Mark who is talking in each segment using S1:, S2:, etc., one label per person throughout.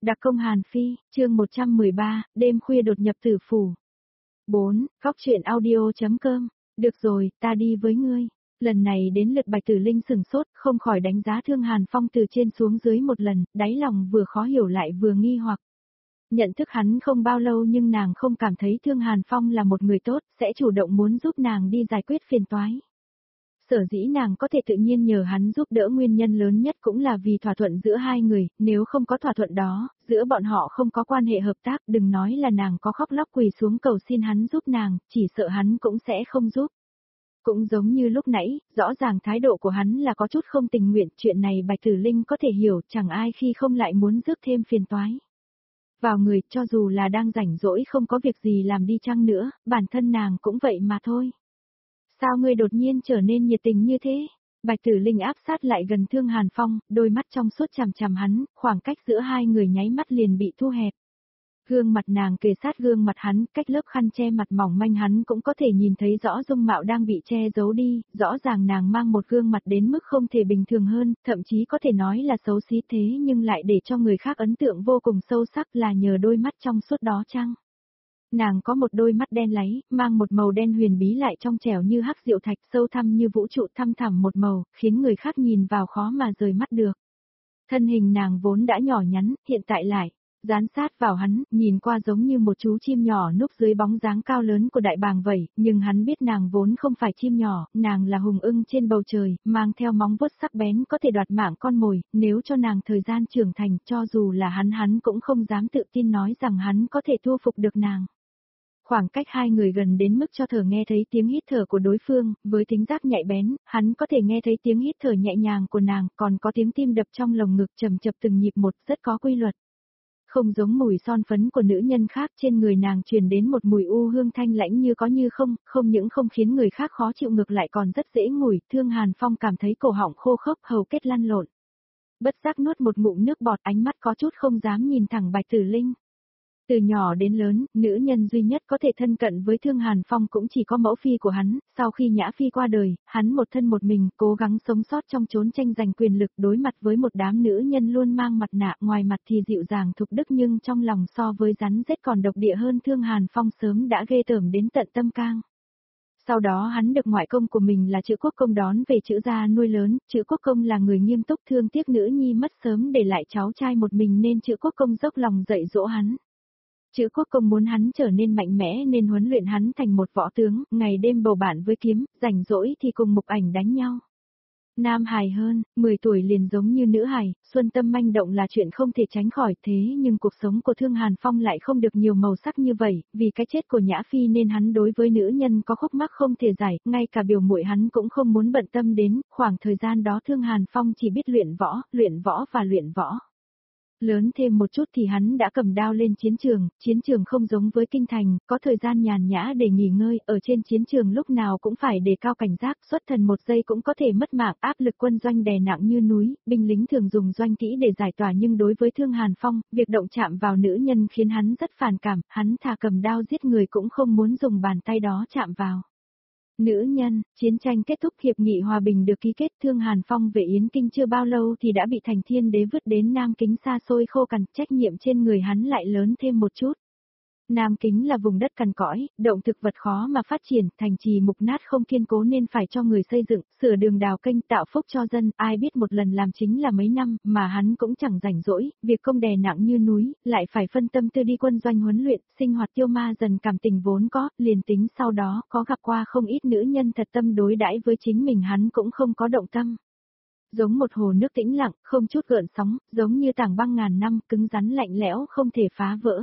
S1: Đặc công Hàn Phi, chương 113, đêm khuya đột nhập tử phủ. 4. Góc truyện audio.com. Được rồi, ta đi với ngươi. Lần này đến lượt Bạch Tử Linh sửng sốt, không khỏi đánh giá Thương Hàn Phong từ trên xuống dưới một lần, đáy lòng vừa khó hiểu lại vừa nghi hoặc. Nhận thức hắn không bao lâu nhưng nàng không cảm thấy Thương Hàn Phong là một người tốt, sẽ chủ động muốn giúp nàng đi giải quyết phiền toái. Sở dĩ nàng có thể tự nhiên nhờ hắn giúp đỡ nguyên nhân lớn nhất cũng là vì thỏa thuận giữa hai người, nếu không có thỏa thuận đó, giữa bọn họ không có quan hệ hợp tác, đừng nói là nàng có khóc lóc quỳ xuống cầu xin hắn giúp nàng, chỉ sợ hắn cũng sẽ không giúp. Cũng giống như lúc nãy, rõ ràng thái độ của hắn là có chút không tình nguyện, chuyện này Bạch Tử Linh có thể hiểu, chẳng ai khi không lại muốn rước thêm phiền toái. Vào người, cho dù là đang rảnh rỗi không có việc gì làm đi chăng nữa, bản thân nàng cũng vậy mà thôi. Sao ngươi đột nhiên trở nên nhiệt tình như thế? Bạch Tử Linh áp sát lại gần Thương Hàn Phong, đôi mắt trong suốt chằm chằm hắn, khoảng cách giữa hai người nháy mắt liền bị thu hẹp. Gương mặt nàng kề sát gương mặt hắn, cách lớp khăn che mặt mỏng manh hắn cũng có thể nhìn thấy rõ dung mạo đang bị che giấu đi, rõ ràng nàng mang một gương mặt đến mức không thể bình thường hơn, thậm chí có thể nói là xấu xí thế nhưng lại để cho người khác ấn tượng vô cùng sâu sắc là nhờ đôi mắt trong suốt đó chăng? Nàng có một đôi mắt đen láy, mang một màu đen huyền bí lại trong trẻo như hắc diệu thạch, sâu thẳm như vũ trụ thăm thẳm một màu, khiến người khác nhìn vào khó mà rời mắt được. Thân hình nàng vốn đã nhỏ nhắn, hiện tại lại dán sát vào hắn, nhìn qua giống như một chú chim nhỏ núp dưới bóng dáng cao lớn của đại bàng vậy, nhưng hắn biết nàng vốn không phải chim nhỏ, nàng là hùng ưng trên bầu trời, mang theo móng vuốt sắc bén có thể đoạt mạng con mồi, nếu cho nàng thời gian trưởng thành, cho dù là hắn cũng không dám tự tin nói rằng hắn có thể thu phục được nàng. Khoảng cách hai người gần đến mức cho thở nghe thấy tiếng hít thở của đối phương, với tính giác nhạy bén, hắn có thể nghe thấy tiếng hít thở nhẹ nhàng của nàng, còn có tiếng tim đập trong lồng ngực chậm chậm từng nhịp một, rất có quy luật. Không giống mùi son phấn của nữ nhân khác, trên người nàng truyền đến một mùi u hương thanh lãnh như có như không, không những không khiến người khác khó chịu ngược lại còn rất dễ ngửi. Thương Hàn Phong cảm thấy cổ họng khô khốc, hầu kết lăn lộn. Bất giác nuốt một ngụm nước bọt, ánh mắt có chút không dám nhìn thẳng Bạch Tử Linh. Từ nhỏ đến lớn, nữ nhân duy nhất có thể thân cận với Thương Hàn Phong cũng chỉ có mẫu phi của hắn, sau khi Nhã Phi qua đời, hắn một thân một mình, cố gắng sống sót trong chốn tranh giành quyền lực, đối mặt với một đám nữ nhân luôn mang mặt nạ, ngoài mặt thì dịu dàng thục đức nhưng trong lòng so với rắn rết còn độc địa hơn. Thương Hàn Phong sớm đã ghê tởm đến tận tâm can. Sau đó hắn được ngoại công của mình là Chữ Quốc Công đón về Chữ gia nuôi lớn, Chữ Quốc Công là người nghiêm túc thương tiếc nữ nhi mất sớm để lại cháu trai một mình nên Chữ Quốc Công dốc lòng dạy dỗ hắn. Chữ Quốc Công muốn hắn trở nên mạnh mẽ nên huấn luyện hắn thành một võ tướng, ngày đêm bầu bạn với kiếm, rảnh rỗi thì cùng Mục Ảnh đánh nhau. Nam hài hơn, 10 tuổi liền giống như nữ hài, xuân tâm manh động là chuyện không thể tránh khỏi, thế nhưng cuộc sống của Thương Hàn Phong lại không được nhiều màu sắc như vậy, vì cái chết của Nhã Phi nên hắn đối với nữ nhân có khúc mắc không thể giải, ngay cả biểu muội hắn cũng không muốn bận tâm đến, khoảng thời gian đó Thương Hàn Phong chỉ biết luyện võ và luyện võ. Lớn thêm một chút thì hắn đã cầm đao lên chiến trường không giống với kinh thành, có thời gian nhàn nhã để nghỉ ngơi, ở trên chiến trường lúc nào cũng phải đề cao cảnh giác, xuất thần một giây cũng có thể mất mạng, áp lực quân doanh đè nặng như núi, binh lính thường dùng doanh kỹ để giải tỏa nhưng đối với Thương Hàn Phong, việc động chạm vào nữ nhân khiến hắn rất phản cảm, hắn thà cầm đao giết người cũng không muốn dùng bàn tay đó chạm vào. Nữ nhân, chiến tranh kết thúc, hiệp nghị hòa bình được ký kết, Thương Hàn Phong về Yến Kinh chưa bao lâu thì đã bị Thành Thiên Đế vứt đến Nam Kính xa xôi khô cằn, trách nhiệm trên người hắn lại lớn thêm một chút. Nam Kính là vùng đất cằn cõi, động thực vật khó mà phát triển, thành trì mục nát không kiên cố nên phải cho người xây dựng, sửa đường đào kênh tạo phúc cho dân, ai biết một lần làm chính là mấy năm, mà hắn cũng chẳng rảnh rỗi, việc công đè nặng như núi, lại phải phân tâm tư đi quân doanh huấn luyện, sinh hoạt tiêu ma dần cảm tình vốn có, liền tính sau đó có gặp qua không ít nữ nhân thật tâm đối đãi với chính mình hắn cũng không có động tâm. Giống một hồ nước tĩnh lặng, không chút gợn sóng, giống như tảng băng ngàn năm, cứng rắn lạnh lẽo không thể phá vỡ.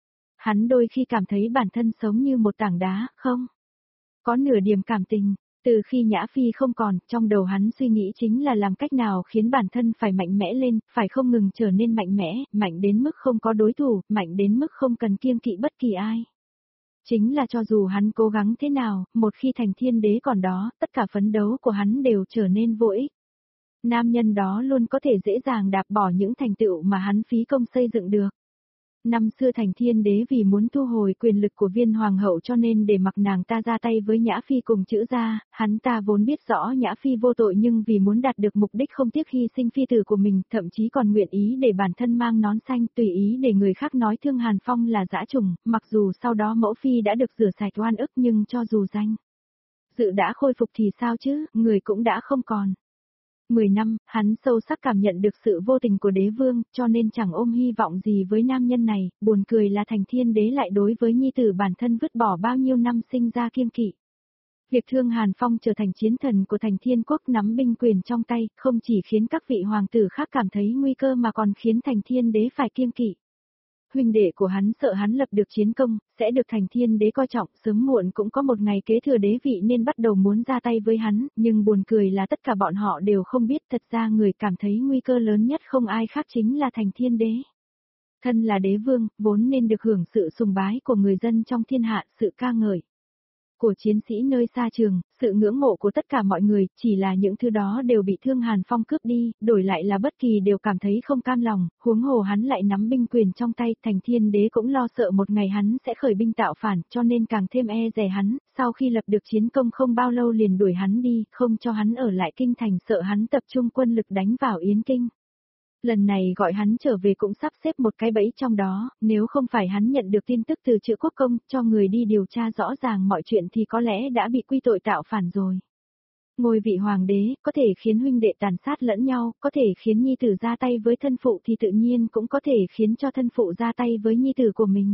S1: Hắn đôi khi cảm thấy bản thân sống như một tảng đá, không có nửa điểm cảm tình. Từ khi Nhã Phi không còn, trong đầu hắn suy nghĩ chính là làm cách nào khiến bản thân phải mạnh mẽ lên, phải không ngừng trở nên mạnh mẽ, mạnh đến mức không có đối thủ, mạnh đến mức không cần kiêng kỵ bất kỳ ai. Chính là cho dù hắn cố gắng thế nào, một khi Thành Thiên Đế còn đó, tất cả phấn đấu của hắn đều trở nên vô ích. Nam nhân đó luôn có thể dễ dàng đạp bỏ những thành tựu mà hắn phí công xây dựng được. Năm xưa Thành Thiên Đế vì muốn thu hồi quyền lực của Viên Hoàng hậu cho nên để mặc nàng ta ra tay với Nhã Phi cùng Chữ gia, hắn ta vốn biết rõ Nhã Phi vô tội nhưng vì muốn đạt được mục đích không tiếc hy sinh phi tử của mình, thậm chí còn nguyện ý để bản thân mang nón xanh tùy ý để người khác nói Thương Hàn Phong là dã trùng, mặc dù sau đó mẫu phi đã được rửa sạch oan ức nhưng cho dù danh dự đã khôi phục thì sao chứ, người cũng đã không còn. 10 năm, hắn sâu sắc cảm nhận được sự vô tình của đế vương, cho nên chẳng ôm hy vọng gì với nam nhân này, buồn cười là Thành Thiên Đế lại đối với nhi tử bản thân vứt bỏ bao nhiêu năm sinh ra kiêng kỵ. Việc Thương Hàn Phong trở thành chiến thần của Thành Thiên Quốc nắm binh quyền trong tay, không chỉ khiến các vị hoàng tử khác cảm thấy nguy cơ mà còn khiến Thành Thiên Đế phải kiêng kỵ. Huynh đệ của hắn sợ hắn lập được chiến công, sẽ được Thành Thiên Đế coi trọng, sớm muộn cũng có một ngày kế thừa đế vị nên bắt đầu muốn ra tay với hắn, nhưng buồn cười là tất cả bọn họ đều không biết thật ra người cảm thấy nguy cơ lớn nhất không ai khác chính là Thành Thiên Đế. Thân là đế vương, vốn nên được hưởng sự sùng bái của người dân trong thiên hạ, sự ca ngợi của chiến sĩ nơi xa trường, sự ngưỡng mộ của tất cả mọi người, chỉ là những thứ đó đều bị Thương Hàn Phong cướp đi, đổi lại là bất kỳ đều cảm thấy không cam lòng, huống hồ hắn lại nắm binh quyền trong tay, Thành Thiên Đế cũng lo sợ một ngày hắn sẽ khởi binh tạo phản, cho nên càng thêm e dè hắn, sau khi lập được chiến công không bao lâu liền đuổi hắn đi, không cho hắn ở lại kinh thành, sợ hắn tập trung quân lực đánh vào Yến Kinh. Lần này gọi hắn trở về cũng sắp xếp một cái bẫy trong đó, nếu không phải hắn nhận được tin tức từ Chữ Quốc Công, cho người đi điều tra rõ ràng mọi chuyện thì có lẽ đã bị quy tội tạo phản rồi. Ngôi vị hoàng đế, có thể khiến huynh đệ tàn sát lẫn nhau, có thể khiến nhi tử ra tay với thân phụ thì tự nhiên cũng có thể khiến cho thân phụ ra tay với nhi tử của mình.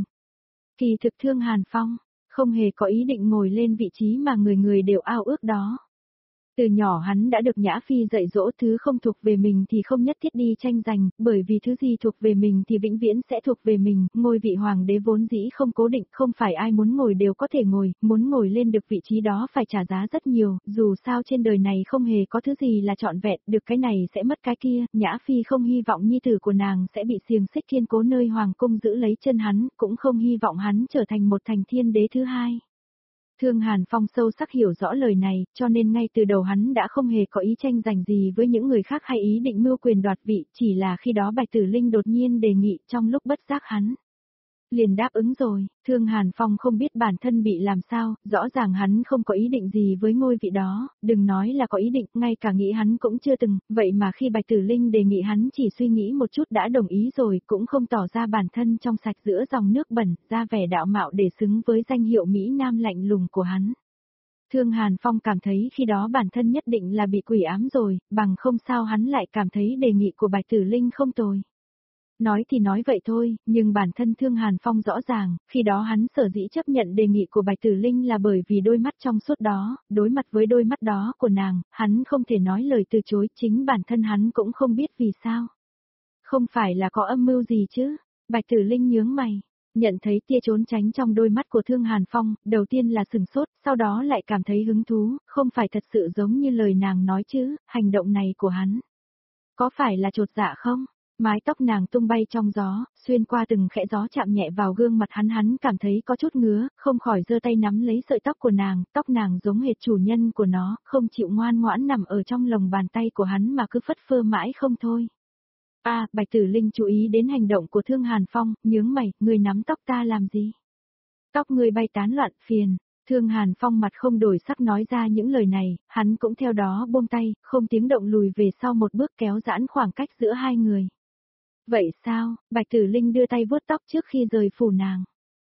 S1: Kỳ thực Thương Hàn Phong, không hề có ý định ngồi lên vị trí mà người người đều ao ước đó. Từ nhỏ hắn đã được Nhã Phi dạy dỗ thứ không thuộc về mình thì không nhất thiết đi tranh giành, bởi vì thứ gì thuộc về mình thì vĩnh viễn sẽ thuộc về mình, ngôi vị hoàng đế vốn dĩ không cố định, không phải ai muốn ngồi đều có thể ngồi, muốn ngồi lên được vị trí đó phải trả giá rất nhiều, dù sao trên đời này không hề có thứ gì là trọn vẹn, được cái này sẽ mất cái kia, Nhã Phi không hy vọng nhi tử của nàng sẽ bị xiềng xích kiên cố nơi hoàng cung giữ lấy chân hắn, cũng không hy vọng hắn trở thành một Thành Thiên Đế thứ hai. Thương Hàn Phong sâu sắc hiểu rõ lời này, cho nên ngay từ đầu hắn đã không hề có ý tranh giành gì với những người khác hay ý định mưu quyền đoạt vị, chỉ là khi đó Bạch Tử Linh đột nhiên đề nghị trong lúc bất giác hắn liền đáp ứng rồi. Thương Hàn Phong không biết bản thân bị làm sao, rõ ràng hắn không có ý định gì với ngôi vị đó, đừng nói là có ý định, ngay cả nghĩ hắn cũng chưa từng, vậy mà khi Bạch Tử Linh đề nghị hắn chỉ suy nghĩ một chút đã đồng ý rồi, cũng không tỏ ra bản thân trong sạch giữa dòng nước bẩn, ra vẻ đạo mạo để xứng với danh hiệu Mỹ Nam lạnh lùng của hắn. Thương Hàn Phong cảm thấy khi đó bản thân nhất định là bị quỷ ám rồi, bằng không sao hắn lại cảm thấy đề nghị của Bạch Tử Linh không tồi. Nói thì nói vậy thôi, nhưng bản thân Thương Hàn Phong rõ ràng, khi đó hắn sở dĩ chấp nhận đề nghị của Bạch Tử Linh là bởi vì đôi mắt trong suốt đó, đối mặt với đôi mắt đó của nàng, hắn không thể nói lời từ chối, chính bản thân hắn cũng không biết vì sao. Không phải là có âm mưu gì chứ? Bạch Tử Linh nhướng mày, nhận thấy tia trốn tránh trong đôi mắt của Thương Hàn Phong, đầu tiên là sừng sốt, sau đó lại cảm thấy hứng thú, không phải thật sự giống như lời nàng nói chứ, hành động này của hắn. Có phải là chột dạ không? Mái tóc nàng tung bay trong gió, xuyên qua từng khẽ gió chạm nhẹ vào gương mặt hắn cảm thấy có chút ngứa, không khỏi giơ tay nắm lấy sợi tóc của nàng, tóc nàng giống hệt chủ nhân của nó, không chịu ngoan ngoãn nằm ở trong lòng bàn tay của hắn mà cứ phất phơ mãi không thôi. Bạch Tử Linh chú ý đến hành động của Thương Hàn Phong, nhướng mày, người nắm tóc ta làm gì? Tóc người bay tán loạn, phiền. Thương Hàn Phong mặt không đổi sắc nói ra những lời này, hắn cũng theo đó buông tay, không tiếng động lùi về sau một bước kéo giãn khoảng cách giữa hai người. Vậy sao? Bạch Tử Linh đưa tay vuốt tóc trước khi rời phủ nàng.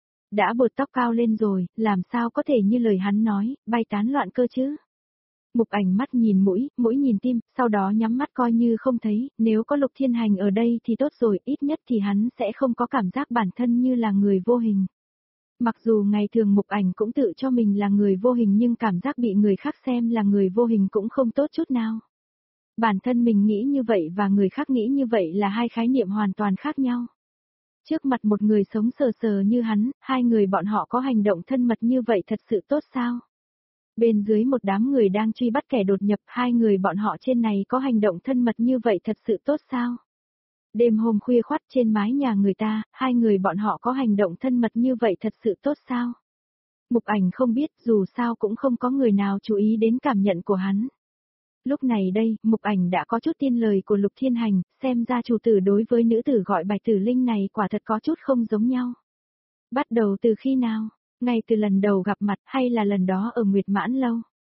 S1: Đã buộc tóc cao lên rồi, làm sao có thể như lời hắn nói, bay tán loạn cơ chứ? Mục Ảnh mắt nhìn mũi, mũi nhìn tim, sau đó nhắm mắt coi như không thấy, nếu có Lục Thiên Hành ở đây thì tốt rồi, ít nhất thì hắn sẽ không có cảm giác bản thân như là người vô hình. Mặc dù ngày thường Mục Ảnh cũng tự cho mình là người vô hình nhưng cảm giác bị người khác xem là người vô hình cũng không tốt chút nào. Bản thân mình nghĩ như vậy và người khác nghĩ như vậy là hai khái niệm hoàn toàn khác nhau. Trước mặt một người sống sờ sờ như hắn, hai người bọn họ có hành động thân mật như vậy thật sự tốt sao? Bên dưới một đám người đang truy bắt kẻ đột nhập, hai người bọn họ trên này có hành động thân mật như vậy thật sự tốt sao? Đêm hôm khuya khoắt trên mái nhà người ta, hai người bọn họ có hành động thân mật như vậy thật sự tốt sao? Mục Ảnh không biết, dù sao cũng không có người nào chú ý đến cảm nhận của hắn. Lúc này đây, Mục Ảnh đã có chút tin lời của Lục Thiên Hành, xem ra chủ tử đối với nữ tử gọi Bạch Tử Linh này quả thật có chút không giống nhau. Bắt đầu từ khi nào? Ngay từ lần đầu gặp mặt hay là lần đó ở Nguyệt Mãn Lâu?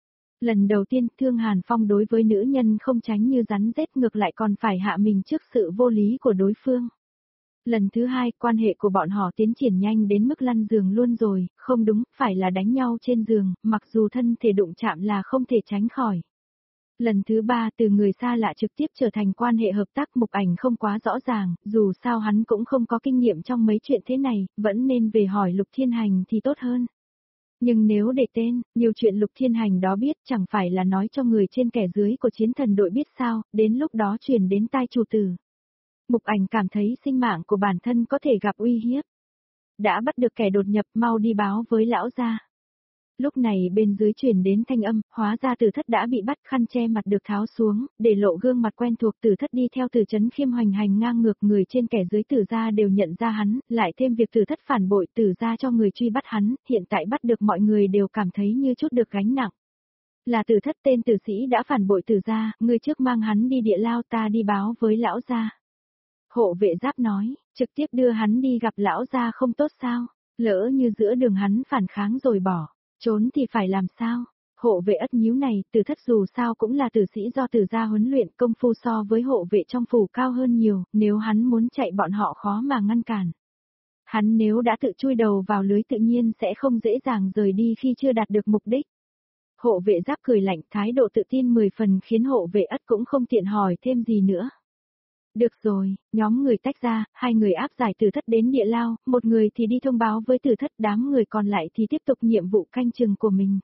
S1: Lần đầu tiên Thương Hàn Phong đối với nữ nhân không tránh như rắn rết ngược lại còn phải hạ mình trước sự vô lý của đối phương. Lần thứ hai quan hệ của bọn họ tiến triển nhanh đến mức lăn giường luôn rồi, không đúng, phải là đánh nhau trên giường, mặc dù thân thể đụng chạm là không thể tránh khỏi. Lần thứ ba từ người xa lạ trực tiếp trở thành quan hệ hợp tác. Mục Ảnh không quá rõ ràng, dù sao hắn cũng không có kinh nghiệm trong mấy chuyện thế này, vẫn nên về hỏi Lục Thiên Hành thì tốt hơn. Nhưng nếu để tên, nhiều chuyện Lục Thiên Hành đó biết chẳng phải là nói cho người trên kẻ dưới của chiến thần đội biết sao, đến lúc đó truyền đến tai chủ tử. Mục Ảnh cảm thấy sinh mạng của bản thân có thể gặp uy hiếp. Đã bắt được kẻ đột nhập, mau đi báo với lão gia. Lúc này bên dưới truyền đến thanh âm, hóa ra Tử Thất đã bị bắt, khăn che mặt được tháo xuống, để lộ gương mặt quen thuộc. Tử Thất đi theo Từ Chấn Khiêm hoành hành ngang ngược, người trên kẻ dưới Tử gia đều nhận ra hắn, lại thêm việc Tử Thất phản bội Tử gia cho người truy bắt hắn, hiện tại bắt được mọi người đều cảm thấy như chút được gánh nặng. Là Tử Thất tên tử sĩ đã phản bội Tử gia, người trước mang hắn đi địa lao, ta đi báo với lão gia. Hộ vệ Giáp nói, trực tiếp đưa hắn đi gặp lão gia không tốt sao, lỡ như giữa đường hắn phản kháng rồi bỏ. Trốn thì phải làm sao? Hộ vệ Ất nhíu này, Tử Thất dù sao cũng là tử sĩ do Tử gia huấn luyện, công phu so với hộ vệ trong phủ cao hơn nhiều, nếu hắn muốn chạy bọn họ khó mà ngăn cản. Hắn nếu đã tự chui đầu vào lưới tự nhiên sẽ không dễ dàng rời đi khi chưa đạt được mục đích. Hộ vệ Giáp cười lạnh, thái độ tự tin 10 phần khiến hộ vệ Ất cũng không tiện hỏi thêm gì nữa. Được rồi, nhóm người tách ra, hai người áp giải Tử Thất đến địa lao, một người thì đi thông báo với Tử Thất, đám người còn lại thì tiếp tục nhiệm vụ canh chừng của mình.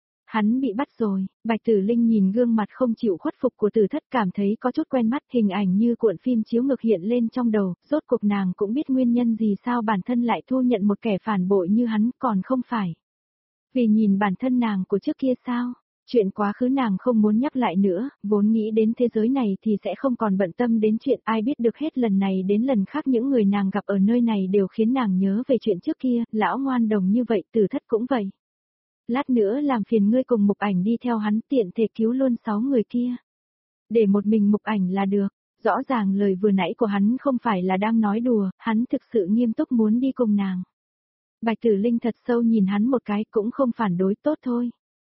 S1: Hắn bị bắt rồi, Bạch Tử Linh nhìn gương mặt không chịu khuất phục của Tử Thất cảm thấy có chút quen mắt, hình ảnh như cuộn phim chiếu ngược hiện lên trong đầu, rốt cuộc nàng cũng biết nguyên nhân gì sao bản thân lại thu nhận một kẻ phản bội như hắn, còn không phải. Vì nhìn bản thân nàng của trước kia sao? Chuyện quá khứ nàng không muốn nhắc lại nữa, vốn nghĩ đến thế giới này thì sẽ không còn bận tâm đến chuyện, ai biết được hết lần này đến lần khác những người nàng gặp ở nơi này đều khiến nàng nhớ về chuyện trước kia, lão ngoan đồng như vậy, Tử Thất cũng vậy. Lát nữa làm phiền ngươi cùng Mục Ảnh đi theo hắn, tiện thể cứu luôn 6 người kia. Để một mình Mục Ảnh là được, rõ ràng lời vừa nãy của hắn không phải là đang nói đùa, hắn thực sự nghiêm túc muốn đi cùng nàng. Bạch Tử Linh thật sâu nhìn hắn một cái, cũng không phản đối, tốt thôi.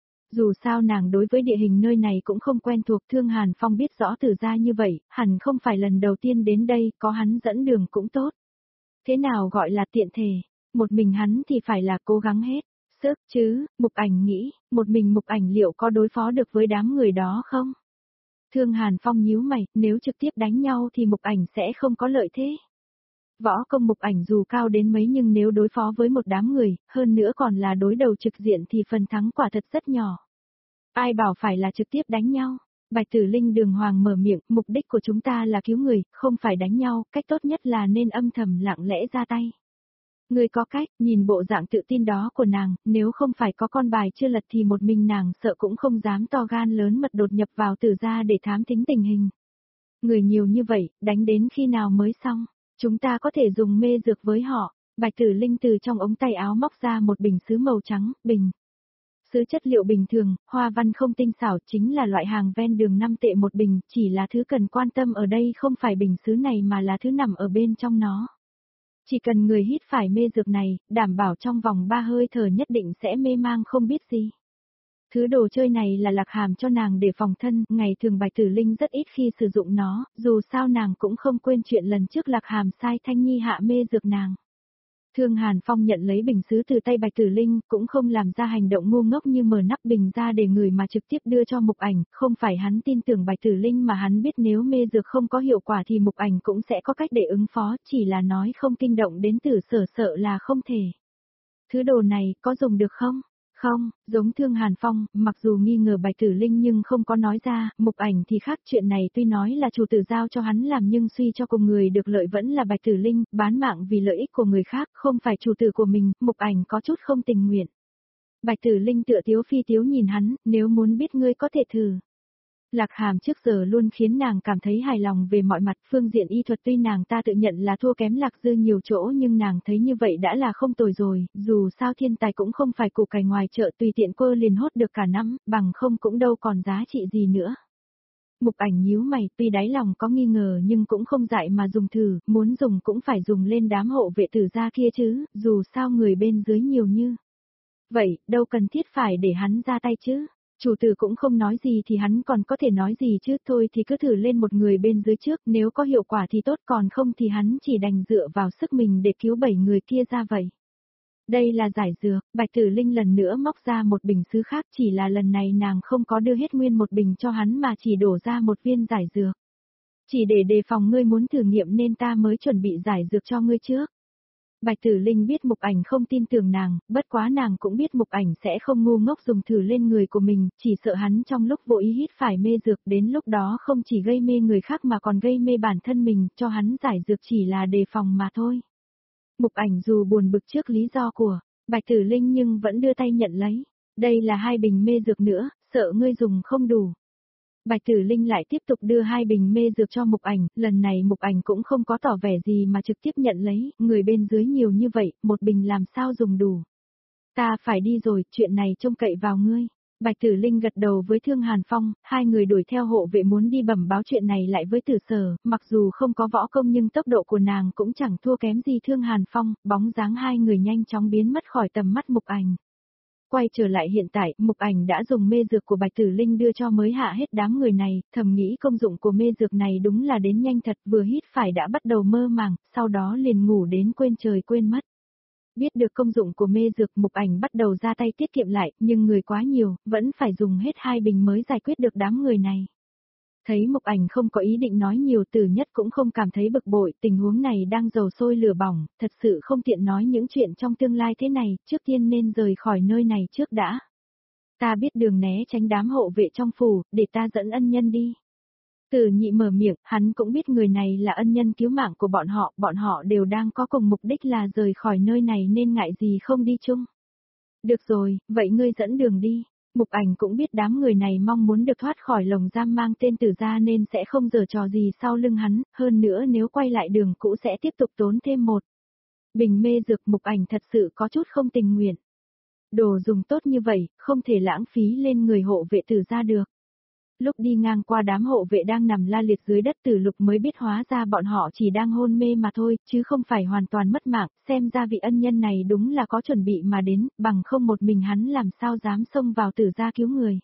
S1: Dù sao nàng đối với địa hình nơi này cũng không quen thuộc. Thương Hàn Phong biết rõ Tử gia như vậy, hẳn không phải lần đầu tiên đến đây, có hắn dẫn đường cũng tốt. Thế nào gọi là tiện thể, một mình hắn thì phải là cố gắng hết sức chứ. Mục Ảnh nghĩ, một mình Mục Ảnh liệu có đối phó được với đám người đó không? Thương Hàn Phong nhíu mày, nếu trực tiếp đánh nhau thì Mục Ảnh sẽ không có lợi thế. Võ công Mục Ảnh dù cao đến mấy nhưng nếu đối phó với một đám người, hơn nữa còn là đối đầu trực diện thì phần thắng quả thật rất nhỏ. Ai bảo phải là trực tiếp đánh nhau? Bạch Tử Linh đường hoàng mở miệng, mục đích của chúng ta là cứu người, không phải đánh nhau, cách tốt nhất là nên âm thầm lặng lẽ ra tay. Người có cách, nhìn bộ dạng tự tin đó của nàng, nếu không phải có con bài chưa lật thì một mình nàng sợ cũng không dám to gan lớn mật đột nhập vào Tử gia để thám thính tình hình. Người nhiều như vậy, đánh đến khi nào mới xong? Chúng ta có thể dùng mê dược với họ. Bạch Tử Linh từ trong ống tay áo móc ra một bình sứ màu trắng, bình. Sứ chất liệu bình thường, hoa văn không tinh xảo, chính là loại hàng ven đường 5 tệ một bình, chỉ là thứ cần quan tâm ở đây không phải bình sứ này mà là thứ nằm ở bên trong nó. Chỉ cần người hít phải mê dược này, đảm bảo trong vòng 3 hơi thở nhất định sẽ mê mang không biết gì. Thứ đồ chơi này là Lạc Hàm cho nàng để phòng thân, ngày thường Bạch Tử Linh rất ít khi sử dụng nó, dù sao nàng cũng không quên chuyện lần trước Lạc Hàm sai Thanh Nhi hạ mê dược nàng. Thương Hàn Phong nhận lấy bình sứ từ tay Bạch Tử Linh, cũng không làm ra hành động ngu ngốc như mở nắp bình ra để người mà trực tiếp đưa cho Mục Ảnh, không phải hắn tin tưởng Bạch Tử Linh mà hắn biết nếu mê dược không có hiệu quả thì Mục Ảnh cũng sẽ có cách để ứng phó, chỉ là nói không kinh động đến Tử Sở sợ là không thể. Thứ đồ này có dùng được không? Không, giống Thương Hàn Phong, mặc dù nghi ngờ Bạch Tử Linh nhưng không có nói ra, Mục Ảnh thì khác, chuyện này tuy nói là chủ tử giao cho hắn làm nhưng suy cho cùng người được lợi vẫn là Bạch Tử Linh, bán mạng vì lợi ích của người khác, không phải chủ tử của mình, Mục Ảnh có chút không tình nguyện. Bạch Tử Linh tựa tiếu phi tiếu nhìn hắn, nếu muốn biết ngươi có thể thử. Lạc Hàm trước giờ luôn khiến nàng cảm thấy hài lòng về mọi mặt, phương diện y thuật tuy nàng ta tự nhận là thua kém Lạc Dư nhiều chỗ nhưng nàng thấy như vậy đã là không tồi rồi, dù sao thiên tài cũng không phải củ cải ngoài chợ tùy tiện cô liền hốt được cả năm, bằng không cũng đâu còn giá trị gì nữa. Mục Ảnh nhíu mày, tuy đáy lòng có nghi ngờ nhưng cũng không dại mà dùng thử, muốn dùng cũng phải dùng lên đám hộ vệ Tử gia kia chứ, dù sao người bên dưới nhiều như. Vậy, đâu cần thiết phải để hắn ra tay chứ. Chủ tử cũng không nói gì thì hắn còn có thể nói gì chứ, thôi thì cứ thử lên một người bên dưới trước, nếu có hiệu quả thì tốt, còn không thì hắn chỉ đành dựa vào sức mình để cứu 7 người kia ra vậy. Đây là giải dược, Bạch Tử Linh lần nữa móc ra một bình sứ khác, chỉ là lần này nàng không có đưa hết nguyên một bình cho hắn mà chỉ đổ ra một viên giải dược. Chỉ để đề phòng ngươi muốn thử nghiệm nên ta mới chuẩn bị giải dược cho ngươi trước. Bạch Tử Linh biết Mục Ảnh không tin tưởng nàng, bất quá nàng cũng biết Mục Ảnh sẽ không ngu ngốc dùng thử lên người của mình, chỉ sợ hắn trong lúc vô ý hít phải mê dược đến lúc đó không chỉ gây mê người khác mà còn gây mê bản thân mình, cho hắn giải dược chỉ là đề phòng mà thôi. Mục Ảnh dù buồn bực trước lý do của Bạch Tử Linh nhưng vẫn đưa tay nhận lấy. Đây là 2 bình mê dược nữa, sợ ngươi dùng không đủ. Bạch Tử Linh lại tiếp tục đưa 2 bình mê dược cho Mục Ảnh, lần này Mục Ảnh cũng không có tỏ vẻ gì mà trực tiếp nhận lấy, người bên dưới nhiều như vậy, một bình làm sao dùng đủ. Ta phải đi rồi, chuyện này trông cậy vào ngươi. Bạch Tử Linh gật đầu với Thương Hàn Phong, hai người đuổi theo hộ vệ muốn đi bẩm báo chuyện này lại với Tử Sở, mặc dù không có võ công nhưng tốc độ của nàng cũng chẳng thua kém gì Thương Hàn Phong, bóng dáng hai người nhanh chóng biến mất khỏi tầm mắt Mục Ảnh. Quay trở lại hiện tại, Mục Ảnh đã dùng mê dược của Bạch Tử Linh đưa cho mới hạ hết đám người này, thầm nghĩ công dụng của mê dược này đúng là đến nhanh thật, vừa hít phải đã bắt đầu mơ màng, sau đó liền ngủ đến quên trời quên mất. Biết được công dụng của mê dược, Mục Ảnh bắt đầu ra tay tiết kiệm lại, nhưng người quá nhiều, vẫn phải dùng hết 2 bình mới giải quyết được đám người này. Thấy Mục Ảnh không có ý định nói nhiều, Tử Nhất cũng không cảm thấy bực bội, tình huống này đang dầu sôi lửa bỏng, thật sự không tiện nói những chuyện trong tương lai thế này, trước tiên nên rời khỏi nơi này trước đã. Ta biết đường né tránh đám hộ vệ trong phủ, để ta dẫn ân nhân đi. Tử Nhị mở miệng, hắn cũng biết người này là ân nhân cứu mạng của bọn họ đều đang có cùng mục đích là rời khỏi nơi này nên ngại gì không đi chung. Được rồi, vậy ngươi dẫn đường đi. Mục Ảnh cũng biết đám người này mong muốn được thoát khỏi lồng giam mang tên Tử gia nên sẽ không giở trò gì sau lưng hắn, hơn nữa nếu quay lại đường cũ sẽ tiếp tục tốn thêm một bình mê dược. Mục Ảnh thật sự có chút không tình nguyện. Đồ dùng tốt như vậy, không thể lãng phí lên người hộ vệ Tử gia được. Lúc đi ngang qua đám hộ vệ đang nằm la liệt dưới đất, Tử Lục mới biết hóa ra bọn họ chỉ đang hôn mê mà thôi, chứ không phải hoàn toàn mất mạng, xem ra vị ân nhân này đúng là có chuẩn bị mà đến, bằng không một mình hắn làm sao dám xông vào Tử gia cứu người.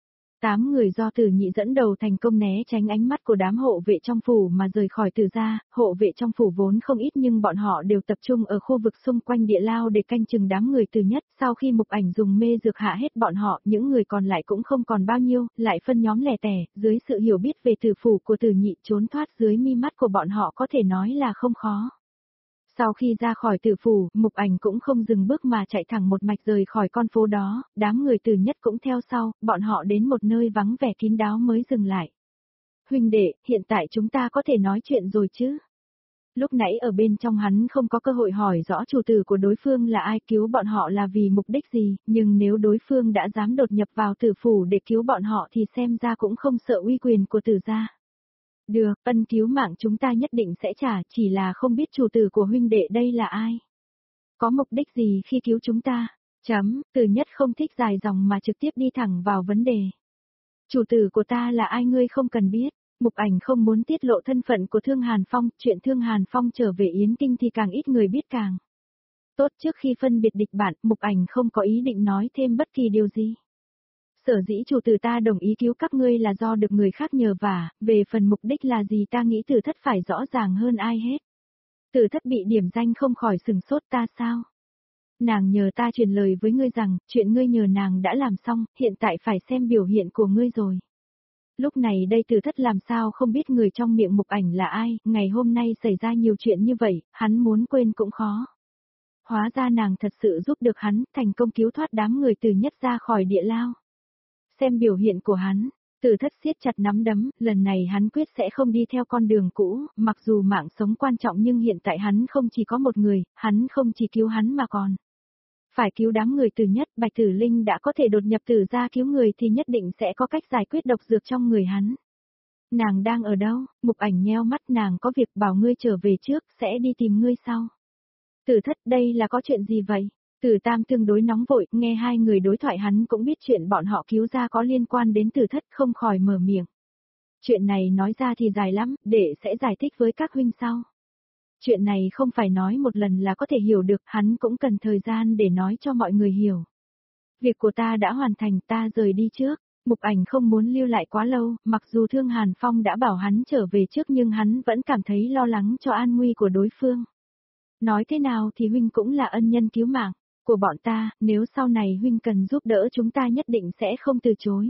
S1: 8 người do Tử Nhị dẫn đầu thành công né tránh ánh mắt của đám hộ vệ trong phủ mà rời khỏi Tử gia, hộ vệ trong phủ vốn không ít nhưng bọn họ đều tập trung ở khu vực xung quanh địa lao để canh chừng đám người Tử Nhất, sau khi Mục Ảnh dùng mê dược hạ hết bọn họ, những người còn lại cũng không còn bao nhiêu, lại phân nhóm lẻ tẻ, dưới sự hiểu biết về tử phủ của Tử Nhị trốn thoát dưới mi mắt của bọn họ có thể nói là không khó. Sau khi ra khỏi tử phủ, Mục Ảnh cũng không dừng bước mà chạy thẳng một mạch rời khỏi con phố đó, đám người Tử Nhất cũng theo sau, bọn họ đến một nơi vắng vẻ kín đáo mới dừng lại. Huynh đệ, hiện tại chúng ta có thể nói chuyện rồi chứ? Lúc nãy ở bên trong hắn không có cơ hội hỏi rõ chủ tử của đối phương là ai, cứu bọn họ là vì mục đích gì, nhưng nếu đối phương đã dám đột nhập vào tử phủ để cứu bọn họ thì xem ra cũng không sợ uy quyền của Tử gia. Được, ân cứu mạng chúng ta nhất định sẽ trả, chỉ là không biết chủ tử của huynh đệ đây là ai. Có mục đích gì khi cứu chúng ta? Tử Nhất không thích dài dòng mà trực tiếp đi thẳng vào vấn đề. Chủ tử của ta là ai ngươi không cần biết. Mục Ảnh không muốn tiết lộ thân phận của Thương Hàn Phong, chuyện Thương Hàn Phong trở về Yến Kinh thì càng ít người biết càng tốt. Trước khi phân biệt địch bạn, Mục Ảnh không có ý định nói thêm bất kỳ điều gì. Sở dĩ chủ tử ta đồng ý cứu các ngươi là do được người khác nhờ vả, về phần mục đích là gì ta nghĩ Tử Thất phải rõ ràng hơn ai hết. Tử Thất bị điểm danh không khỏi sừng sốt, ta sao? Nàng nhờ ta truyền lời với ngươi rằng, chuyện ngươi nhờ nàng đã làm xong, hiện tại phải xem biểu hiện của ngươi rồi. Lúc này đây Tử Thất làm sao không biết người trong miệng Mục Ảnh là ai, ngày hôm nay xảy ra nhiều chuyện như vậy, hắn muốn quên cũng khó. Hóa ra nàng thật sự giúp được hắn, thành công cứu thoát đám người Tử Nhất ra khỏi địa lao. Xem biểu hiện của hắn, Tử Thất siết chặt nắm đấm, lần này hắn quyết sẽ không đi theo con đường cũ, mặc dù mạng sống quan trọng nhưng hiện tại hắn không chỉ có một người, hắn không chỉ cứu hắn mà còn phải cứu đám người Tử Nhất. Bạch Tử Linh đã có thể đột nhập Tử gia cứu người thì nhất định sẽ có cách giải quyết độc dược trong người hắn. Nàng đang ở đâu? Mục Ảnh nheo mắt, nàng có việc bảo ngươi trở về trước, sẽ đi tìm ngươi sau. Tử Thất, đây là có chuyện gì vậy? Tử Tam tương đối nóng vội, nghe hai người đối thoại hắn cũng biết chuyện bọn họ cứu ra có liên quan đến Tử Thất, không khỏi mở miệng. Chuyện này nói ra thì dài lắm, đệ sẽ giải thích với các huynh sau. Chuyện này không phải nói một lần là có thể hiểu được, hắn cũng cần thời gian để nói cho mọi người hiểu. Việc của ta đã hoàn thành, ta rời đi trước. Mục Ảnh không muốn lưu lại quá lâu, mặc dù Thương Hàn Phong đã bảo hắn trở về trước nhưng hắn vẫn cảm thấy lo lắng cho an nguy của đối phương. Nói thế nào thì huynh cũng là ân nhân cứu mạng của bọn ta, nếu sau này huynh cần giúp đỡ chúng ta nhất định sẽ không từ chối.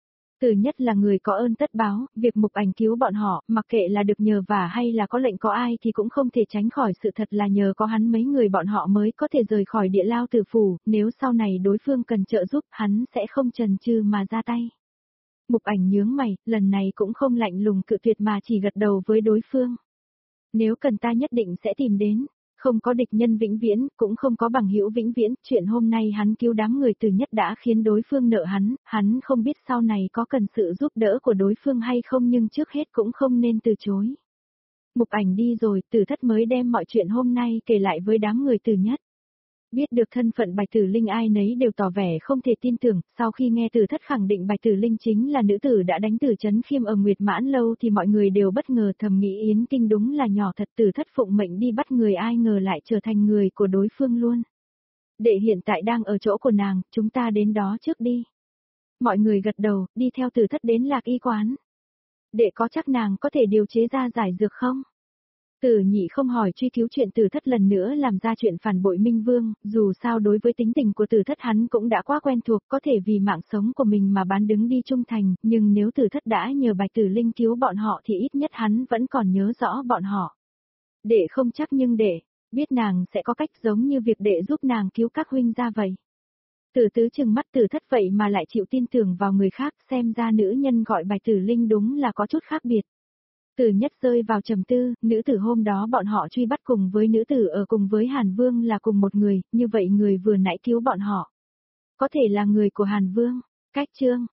S1: Từ nhất là người có ơn tất báo, việc Mục Ảnh cứu bọn họ, mặc kệ là được nhờ vả hay là có lệnh có ai thì cũng không thể tránh khỏi sự thật là nhờ có hắn mấy người bọn họ mới có thể rời khỏi Địa Lao Tử Phủ, nếu sau này đối phương cần trợ giúp hắn sẽ không chần chừ mà ra tay. Mục Ảnh nhướng mày, lần này cũng không lạnh lùng cự tuyệt mà chỉ gật đầu với đối phương. Nếu cần ta nhất định sẽ tìm đến. Không có địch nhân vĩnh viễn, cũng không có bằng hữu vĩnh viễn, chuyện hôm nay hắn cứu đám người Từ Nhất đã khiến đối phương nợ hắn không biết sau này có cần sự giúp đỡ của đối phương hay không nhưng trước hết cũng không nên từ chối. Mục Ảnh đi rồi, Tử Thất mới đem mọi chuyện hôm nay kể lại với đám người Từ Nhất. Biết được thân phận Bạch Tử Linh ai nấy đều tỏ vẻ không thể tin tưởng, sau khi nghe Tử Thất khẳng định Bạch Tử Linh chính là nữ tử đã đánh Tử Chấn Khiêm ở Nguyệt Mãn Lâu thì mọi người đều bất ngờ thầm nghĩ Yến Kinh đúng là nhỏ thật, Tử Thất phụng mệnh đi bắt người ai ngờ lại trở thành người của đối phương luôn. Đệ hiện tại đang ở chỗ của nàng, chúng ta đến đó trước đi. Mọi người gật đầu, đi theo Tử Thất đến Lạc Y quán. Đệ có chắc nàng có thể điều chế ra giải dược không? Tử Nhị không hỏi truy cứu chuyện Tử Thất lần nữa làm ra chuyện phản bội Minh Vương, dù sao đối với tính tình của Tử Thất hắn cũng đã quá quen thuộc, có thể vì mạng sống của mình mà bán đứng đi trung thành, nhưng nếu Tử Thất đã nhờ Bạch Tử Linh cứu bọn họ thì ít nhất hắn vẫn còn nhớ rõ bọn họ. Đệ không chắc nhưng đệ biết nàng sẽ có cách giống như việc đệ giúp nàng cứu các huynh ra vậy. Tử Tứ trừng mắt Tử Thất vậy mà lại chịu tin tưởng vào người khác, xem ra nữ nhân gọi Bạch Tử Linh đúng là có chút khác biệt. Từ Nhất rơi vào trầm tư, nữ tử hôm đó bọn họ truy bắt cùng với nữ tử ở cùng với Hàn Vương là cùng một người, như vậy người vừa nãy cứu bọn họ. Có thể là người của Hàn Vương. Cách chương